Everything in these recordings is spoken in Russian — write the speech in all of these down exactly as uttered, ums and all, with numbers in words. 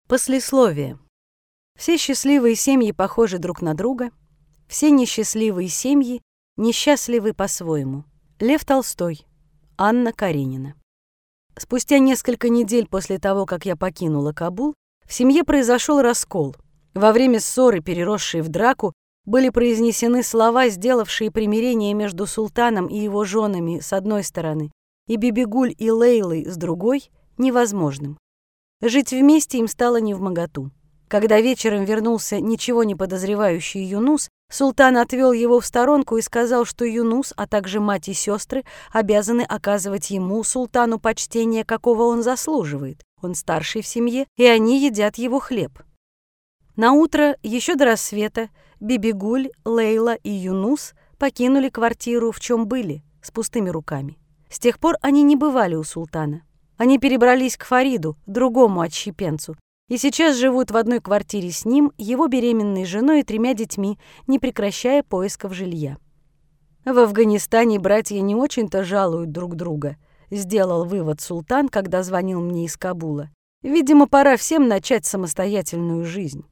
Послесловие. Все счастливые семьи похожи друг на друга, все несчастливые семьи несчастливы по-своему. Лев Толстой. Анна Каренина. Спустя несколько недель после того, как я покинула Кабул, в семье произошел раскол. Во время ссоры, переросшей в драку, были произнесены слова, сделавшие примирение между султаном и его женами с одной стороны и Бибигуль и Лейлой с другой невозможным. Жить вместе им стало невмоготу. Когда вечером вернулся ничего не подозревающий Юнус, султан отвел его в сторонку и сказал, что Юнус, а также мать и сестры, обязаны оказывать ему, султану, почтение, какого он заслуживает. Он старший в семье, и они едят его хлеб. Наутро, еще до рассвета, Бибигуль, Лейла и Юнус покинули квартиру, в чем были, с пустыми руками. С тех пор они не бывали у султана. Они перебрались к Фариду, другому отщепенцу, и сейчас живут в одной квартире с ним, его беременной женой и тремя детьми, не прекращая поисков жилья. В Афганистане братья не очень-то жалуют друг друга, сделал вывод султан, когда звонил мне из Кабула. Видимо, пора всем начать самостоятельную жизнь.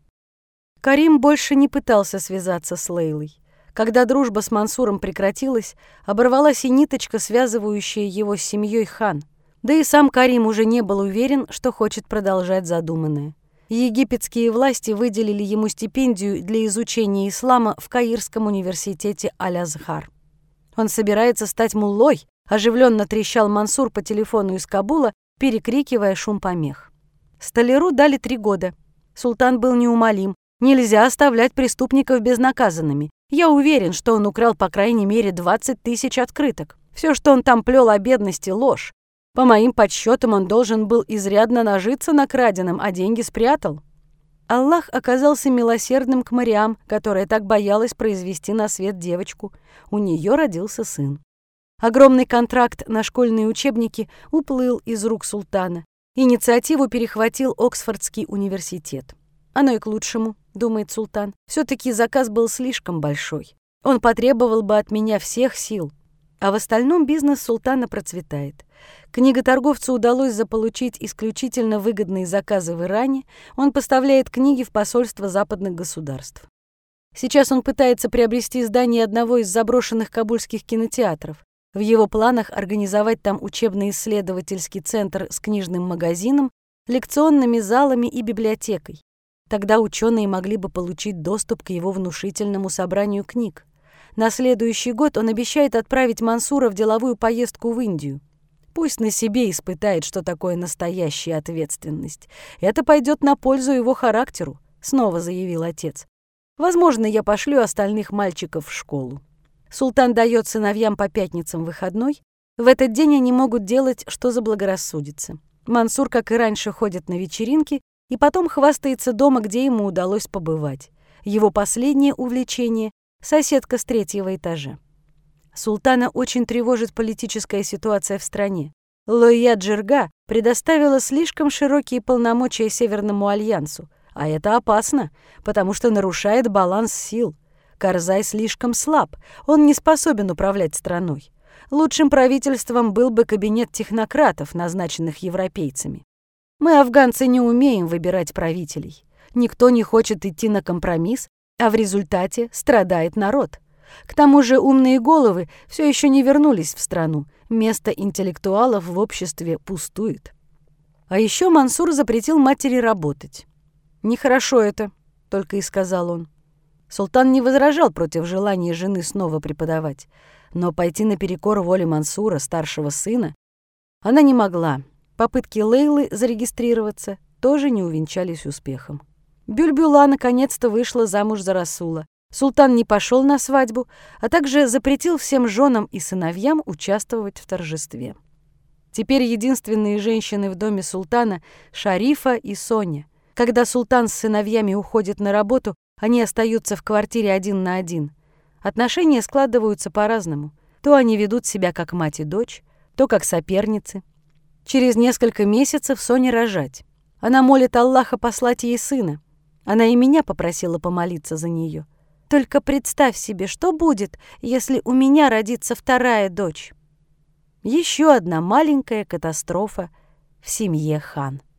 Карим больше не пытался связаться с Лейлой. Когда дружба с Мансуром прекратилась, оборвалась и ниточка, связывающая его с семьей хан. Да и сам Карим уже не был уверен, что хочет продолжать задуманное. Египетские власти выделили ему стипендию для изучения ислама в Каирском университете Аль-Азхар. Он собирается стать муллой, оживленно трещал Мансур по телефону из Кабула, перекрикивая шум помех. Столяру дали три года. Султан был неумолим. Нельзя оставлять преступников безнаказанными. Я уверен, что он украл по крайней мере двадцать тысяч открыток. Все, что он там плел о бедности, ложь. По моим подсчетам, он должен был изрядно нажиться на краденом, а деньги спрятал. Аллах оказался милосердным к Мариам, которая так боялась произвести на свет девочку. У нее родился сын. Огромный контракт на школьные учебники уплыл из рук султана. Инициативу перехватил Оксфордский университет. Оно и к лучшему, думает султан. Все-таки заказ был слишком большой. Он потребовал бы от меня всех сил. А в остальном бизнес султана процветает. Книготорговцу удалось заполучить исключительно выгодные заказы в Иране, он поставляет книги в посольства западных государств. Сейчас он пытается приобрести здание одного из заброшенных кабульских кинотеатров. В его планах организовать там учебно-исследовательский центр с книжным магазином, лекционными залами и библиотекой. Тогда ученые могли бы получить доступ к его внушительному собранию книг. На следующий год он обещает отправить Мансура в деловую поездку в Индию. Пусть на себе испытает, что такое настоящая ответственность. Это пойдет на пользу его характеру, снова заявил отец. Возможно, я пошлю остальных мальчиков в школу. Султан дает сыновьям по пятницам выходной. В этот день они могут делать, что заблагорассудится. Мансур, как и раньше, ходит на вечеринки и потом хвастается дома, где ему удалось побывать. Его последнее увлечение — соседка с третьего этажа. Султана очень тревожит политическая ситуация в стране. Лойя Джирга предоставила слишком широкие полномочия Северному альянсу, а это опасно, потому что нарушает баланс сил. Карзай слишком слаб, он не способен управлять страной. Лучшим правительством был бы кабинет технократов, назначенных европейцами. Мы, афганцы, не умеем выбирать правителей. Никто не хочет идти на компромисс, а в результате страдает народ. К тому же умные головы все еще не вернулись в страну. Место интеллектуалов в обществе пустует. А еще Мансур запретил матери работать. «Нехорошо это», — только и сказал он. Султан не возражал против желания жены снова преподавать, но пойти наперекор воле Мансура, старшего сына, она не могла. Попытки Лейлы зарегистрироваться тоже не увенчались успехом. Бюльбюла наконец-то вышла замуж за Расула. Султан не пошел на свадьбу, а также запретил всем женам и сыновьям участвовать в торжестве. Теперь единственные женщины в доме султана — Шарифа и Соня. Когда султан с сыновьями уходит на работу, они остаются в квартире один на один. Отношения складываются по-разному. То они ведут себя как мать и дочь, то как соперницы. Через несколько месяцев Соне рожать. Она молит Аллаха послать ей сына. Она и меня попросила помолиться за нее. Только представь себе, что будет, если у меня родится вторая дочь. Еще одна маленькая катастрофа в семье хан.